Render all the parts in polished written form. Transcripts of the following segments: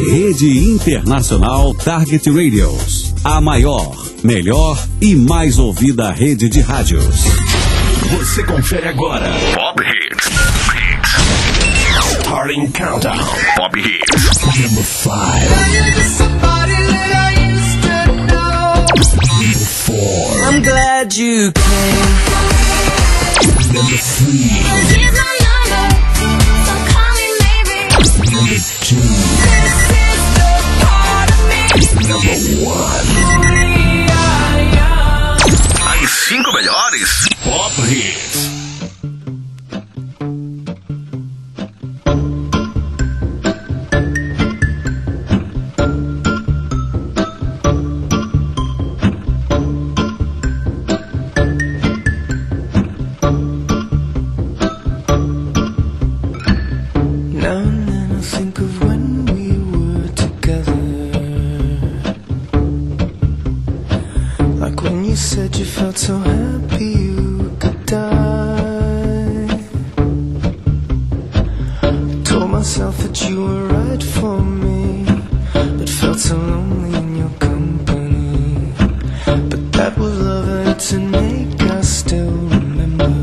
Rede Internacional Target Radios. A maior, melhor e mais ouvida rede de rádios. Você confere agora Pop Hits. Starting Countdown. Pop Hits. Number 5. Number 4. I'm glad you came. Number 3. Here's my number, so call me maybe. Number 2. This is the part of me. Number 1. As 5 melhores Pop Hits. So happy you could die. I told myself that you were right for me, but felt so lonely in your company. But that was love and to make us still remember.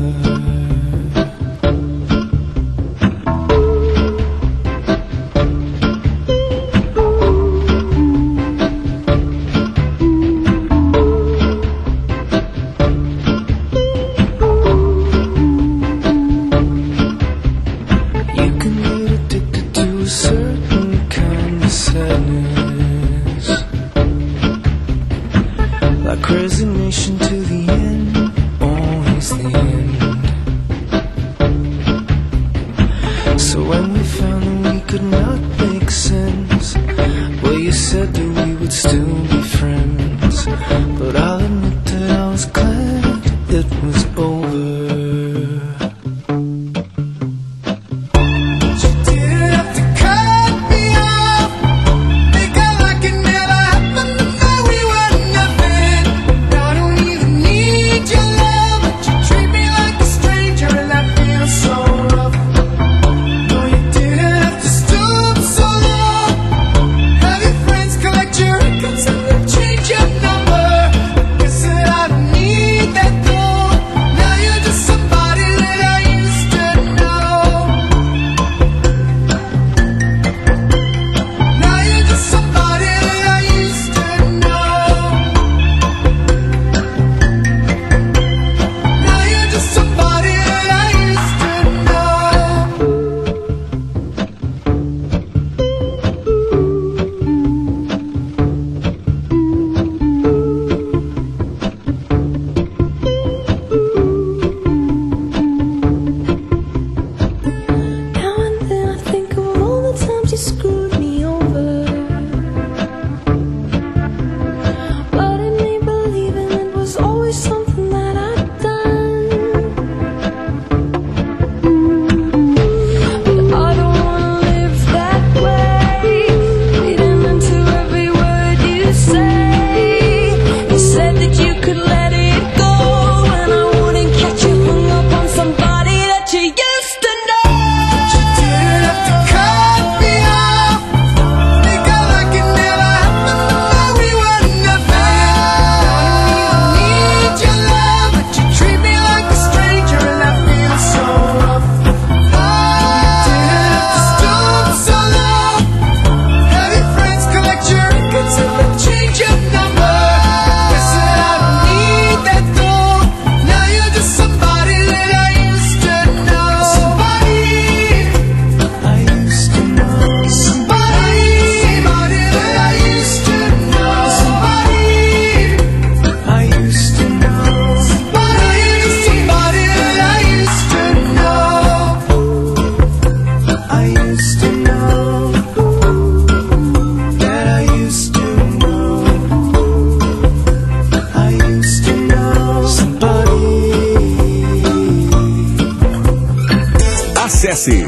Acesse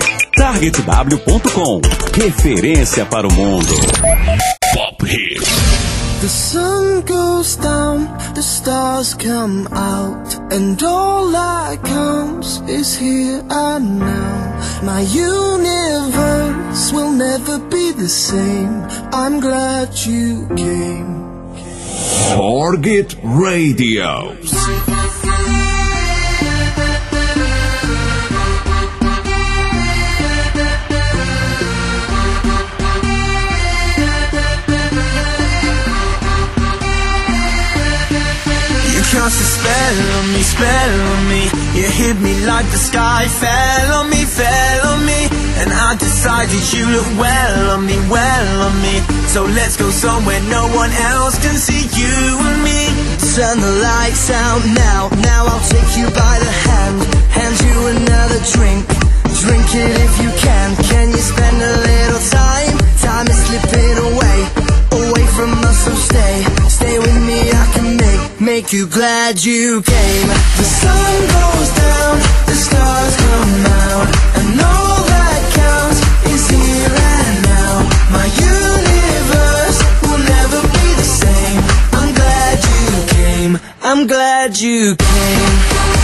targetw.com. Referência para o mundo. Pop Hits. The sun goes down, the stars come out, and all that counts is here and now. My universe universe will never be the same. I'm glad you came. Target Radio. Cast a spell on me. You hit me like the sky fell on me. And I decided you look well on me. So let's go somewhere no one else can see you and me. Turn the lights out now I'll take you by the hand you another drink. Drink it if you can you spend a little time? Time is slipping away from us, so stay with me, I can make you glad you came. The sun goes down, the stars come out, and all that counts is here and now. My universe will never be the same. I'm glad you came, I'm glad you came.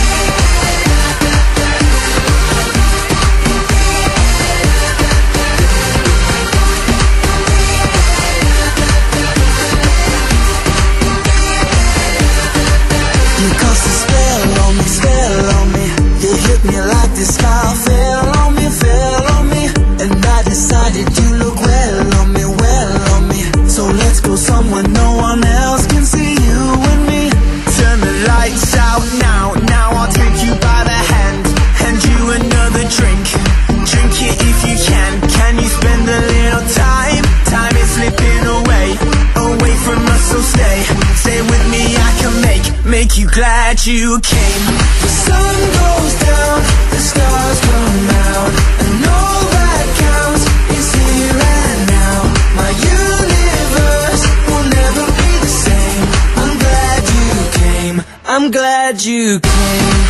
The sky fell on me, and I decided you look well on me. So let's go somewhere no one else can see you and me. Turn the lights out now I'll take you by the hand you another drink. Drink it if you can you spend a little time? Time is slipping away from us, so stay with me, I can make you glad you came. The sun goes down, the stars come out, and all that counts is here and now. My universe will never be the same. I'm glad you came, I'm glad you came.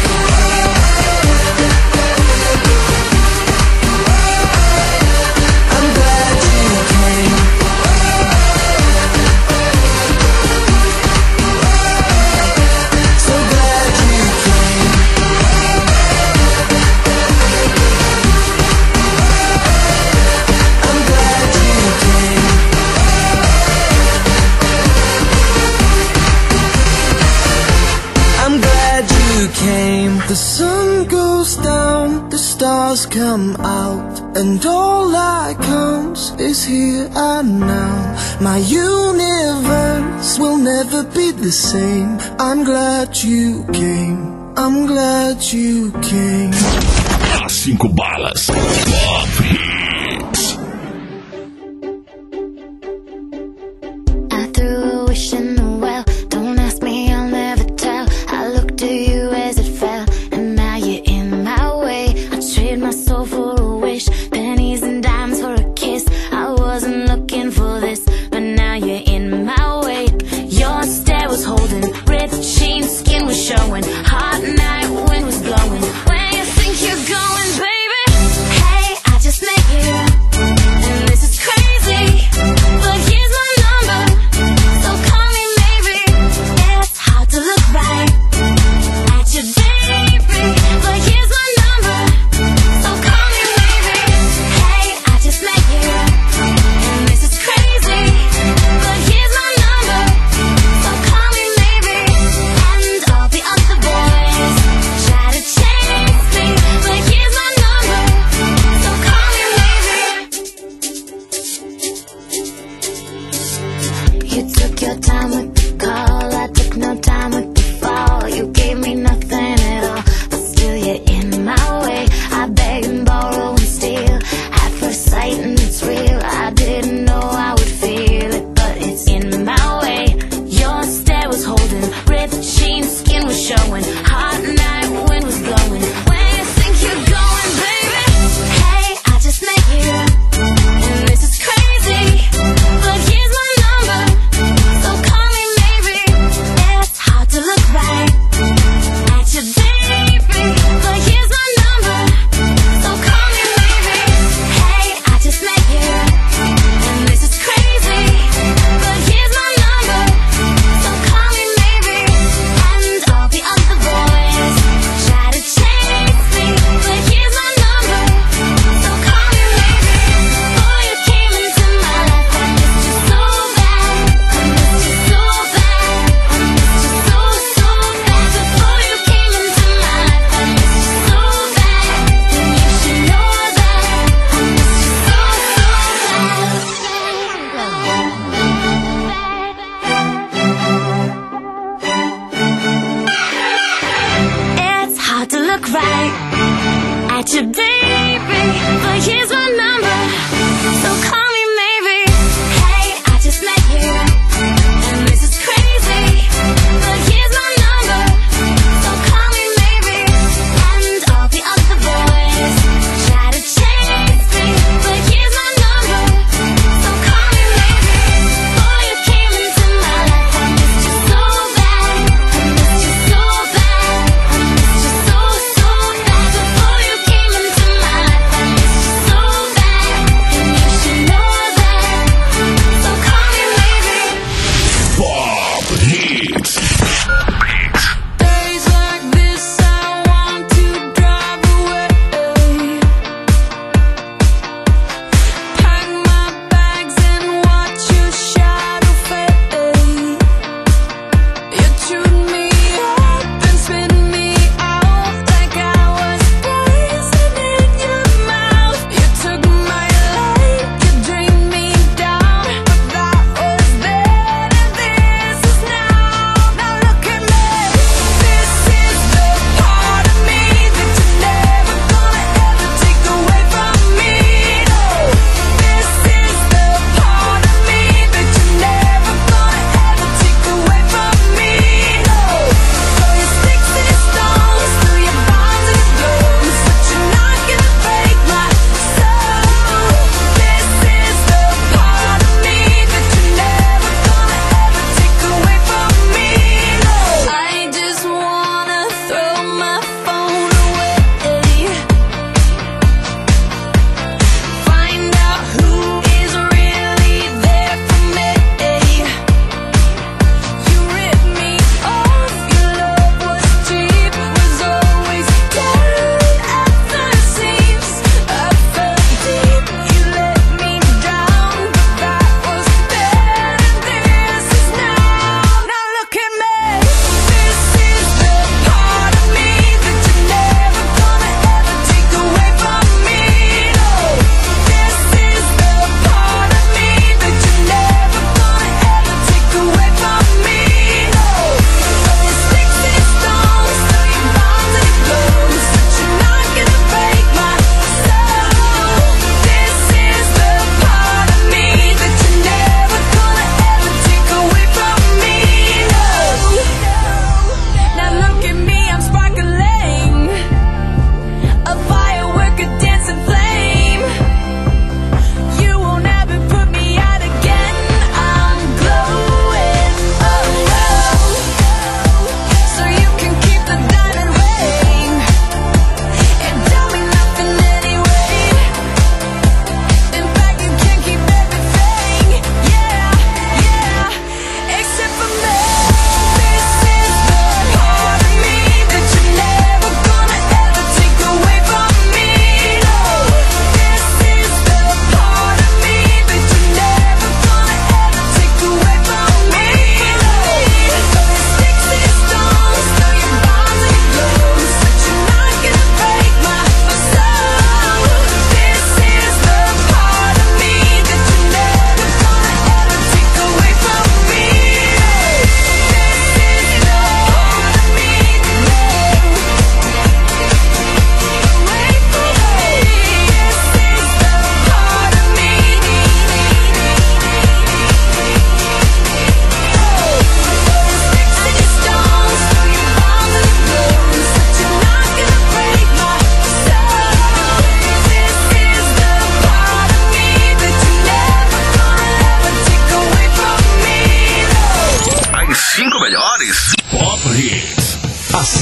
The sun goes down, the stars come out, and all that counts is here and now. My universe will never be the same. I'm glad you came, I'm glad you came. As 5 balas. Pop Hits. I threw a wish in the well. Don't ask me, I'll never tell. I looked at you as it fell, and now you're in my way. I trade my soul for a wish, pennies and dimes for a kiss. I wasn't looking for this, but now you're in my way. Your stare was holding, ripped jeans, skin was showing. Hot night, wind was blowing. Where you think you're going, baby? Hey, I just met you, and this is crazy, but here's my number, so call me maybe. It's hard to look right at you, baby, but here's my number, so call me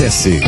Acesse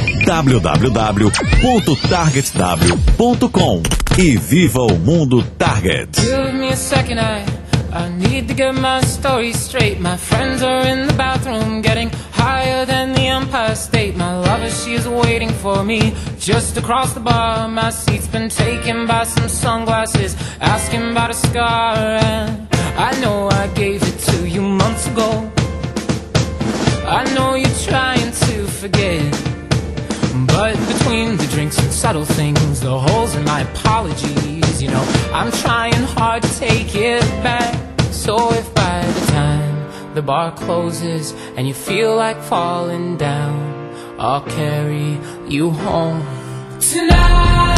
www.targetw.com e viva o mundo Target. Give me a second, I need to get my story straight. My friends are in the bathroom getting higher than the Empire State. My lover, she is waiting for me just across the bar. My seat's been taken by some sunglasses asking about a scar. And I know I gave it to you months ago. I know you're trying to forget, but between the drinks and subtle things, the holes in my apologies, you know, I'm trying hard to take it back. So if by the time the bar closes and you feel like falling down, I'll carry you home tonight.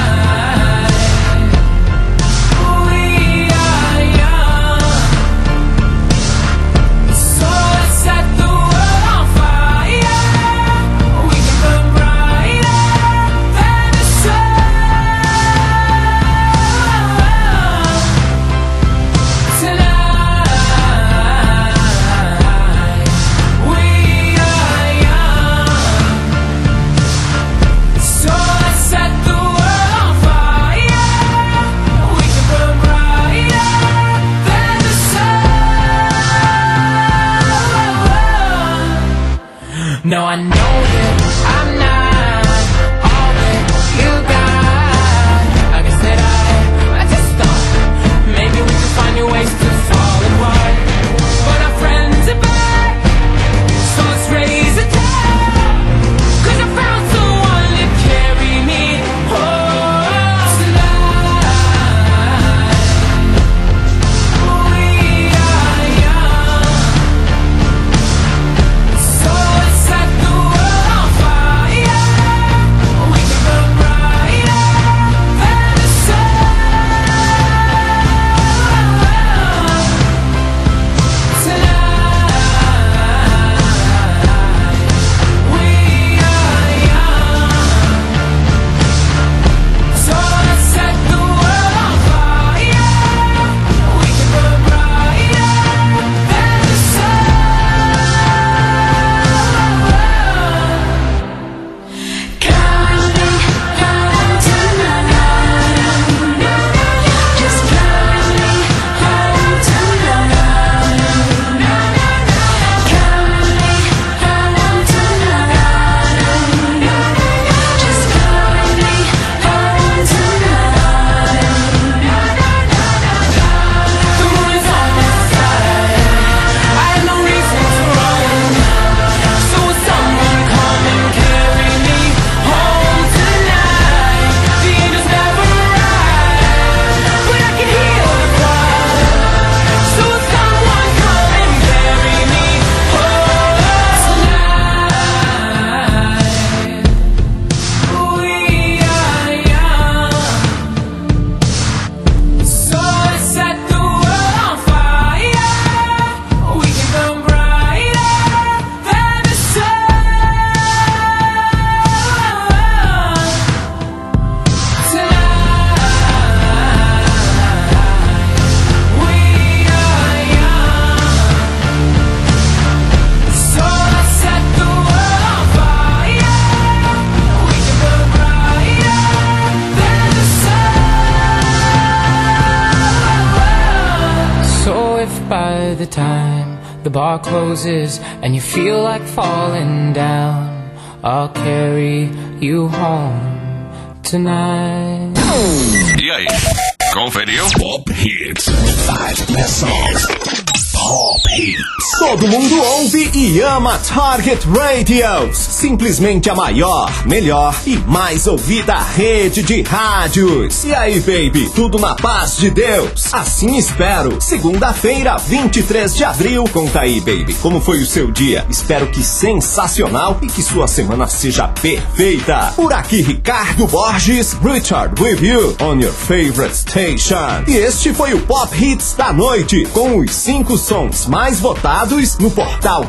No, I know that I'm not all that you got. I guess that I just thought maybe we could find new ways to fall apart. But our friends are back, so let's raise a toast, 'cause I found someone to carry me home tonight. We are young, so let's set the world on fire. We can burn brighter than the sun tonight. We are young, so let's set the world on fire. We can burn brighter than the sun. Coming home tonight. Just coming home tonight. Coming home tonight. Just coming home tonight. The moon is on my side. I have no reason to run. So will someone come and carry me home tonight? The angels never arrive, but I can hear the cry. So will someone come and carry me home tonight? We are young, so let's set the world on fire. We can burn brighter than the sun tonight. We are young, so let's set the world on fire. We can burn brighter than the sun. So if by the time the bar closes and you feel like falling down, I'll carry you home tonight. E aí, conferiu? Pop Hits. 5 best songs. Pop Hits. Todo mundo ouve e ama Target Radios. Simplesmente a maior, melhor e mais ouvida rede de rádios. E aí, baby, tudo na paz de Deus? Assim espero. Segunda-feira, 23 de abril. Conta aí, baby, como foi o seu dia? Espero que sensacional e que sua semana seja perfeita. Por aqui, Ricardo Borges, Richard with you on your favorite station. E este foi o Pop Hits da noite, com os 5 sons hits mais votados no portal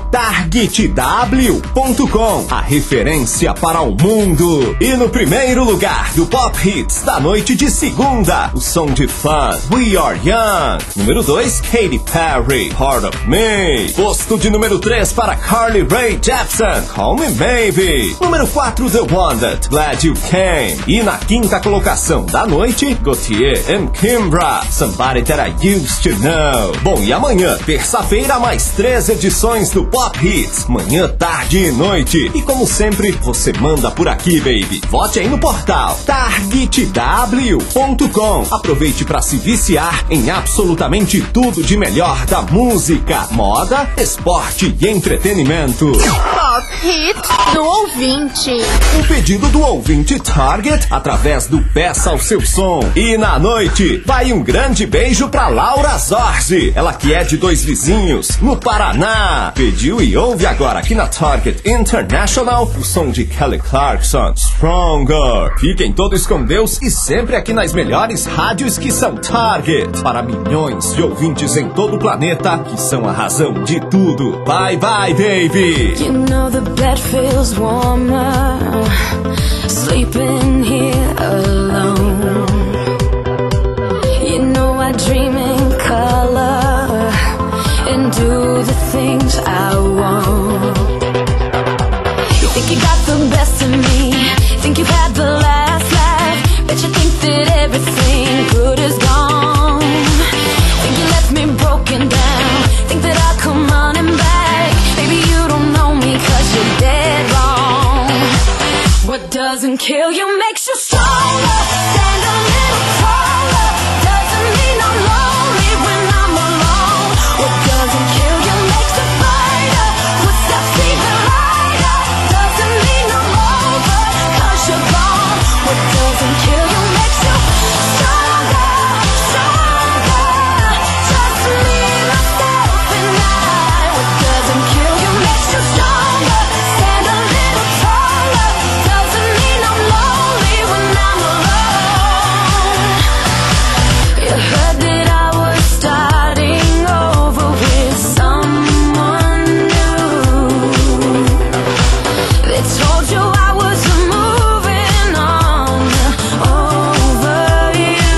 targetw.com, a referência para o mundo. E no primeiro lugar do Pop Hits da noite de segunda, o som de Fun, We Are Young. Número 2, Katy Perry, Part of Me. Posto de número 3 para Carly Rae Jepsen, Call Me Maybe. Número 4, The Wanted, Glad You Came. E na quinta colocação da noite, Gautier and Kimbra, Somebody That I Used to Know. Bom, e amanhã, terça-feira, mais 3 edições do Pop Hits, manhã, tarde e noite. E como sempre, você manda por aqui, baby. Vote aí no portal targetw.com. Aproveite para se viciar em absolutamente tudo de melhor da música, moda, esporte e entretenimento. Pop Hits do ouvinte. Um pedido do ouvinte Target através do Peça ao Seu Som. E na noite, vai um grande beijo pra Laura Zorzi, ela que é de Dois Vizinhos, no Paraná. Pediu e ouve agora aqui na Target International o som de Kelly Clarkson, Stronger. Fiquem todos com Deus e sempre aqui nas melhores rádios que são Target, para milhões de ouvintes em todo o planeta que são a razão de tudo. Bye bye, baby. You know the bed feels warmer, sleeping here alone. You know I dream in color and do the things I want. You think you got the best of me, think you've had the last laugh, bet you think that everything good is gone. Think you left me broken down, think that I'll come running back. Baby, you don't know me 'cause you're dead wrong. What doesn't kill you makes you stronger. Stand a little taller. Doesn't mean I'm lonely when I'm alone. What doesn't kill you makes you brighter. Footsteps even lighter. Doesn't mean I'm over 'cause you're gone. What doesn't kill you makes you stronger, stronger. Just me, myself, and I. What doesn't kill you makes you stronger. Stand a little taller. Doesn't mean I'm lonely when I'm alone. You heard that I was starting over with someone new. They told you I was moving on over you.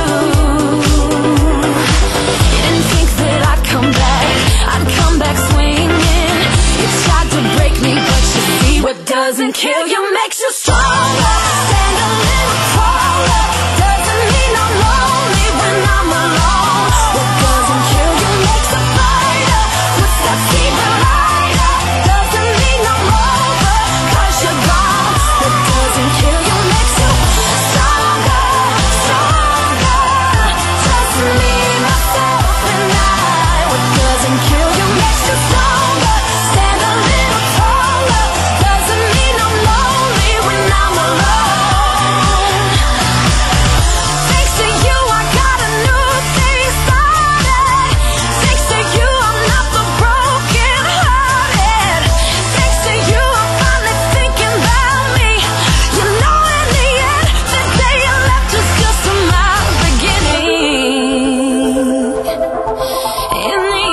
You didn't think that I'd come back swinging. You tried to break me, but you see what doesn't kill you makes you stronger. Stand a little taller. Doesn't mean I'm lonely when I'm alone. What doesn't kill you makes you brighter. Footsteps even lighter. Doesn't mean I'm over 'cause you're gone. What doesn't kill you makes you stronger, stronger. Just me, myself, and I. What doesn't kill you makes you stronger. Stand a little taller. Doesn't mean I'm lonely when I'm alone. Thanks to you, I got a new thing started. Thanks to you, I'm not the broken hearted. Thanks to you, I'm finally thinking about me. You know, in the end, the day you left was just my beginning. In the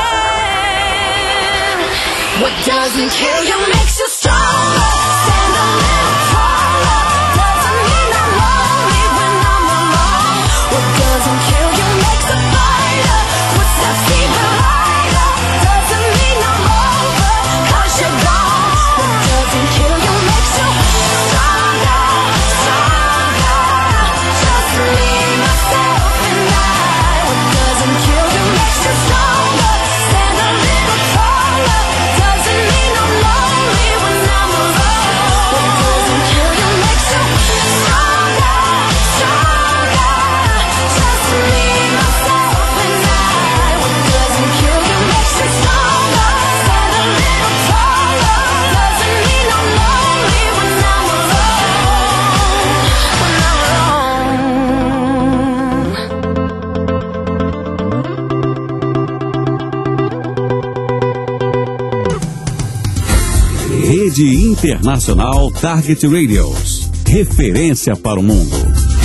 end, what doesn't kill you makes you stronger. Stand a little taller. Doesn't mean I'm lonely when I'm alone. What doesn't kill you makes you brighter. Footsteps even lighter. Doesn't mean I'm over 'cause you're gone. What doesn't kill you makes you stronger, stronger. Just me, myself, and I. What doesn't kill you makes you stronger. Stand a little taller. Doesn't mean I'm lonely when I'm alone. What doesn't kill you makes you stronger, stronger. Just me, myself, and I. What doesn't kill you makes you stronger. Stand a little taller. Doesn't mean I'm lonely when I'm alone. When I'm Rede Internacional Target Radios. Referência para o mundo.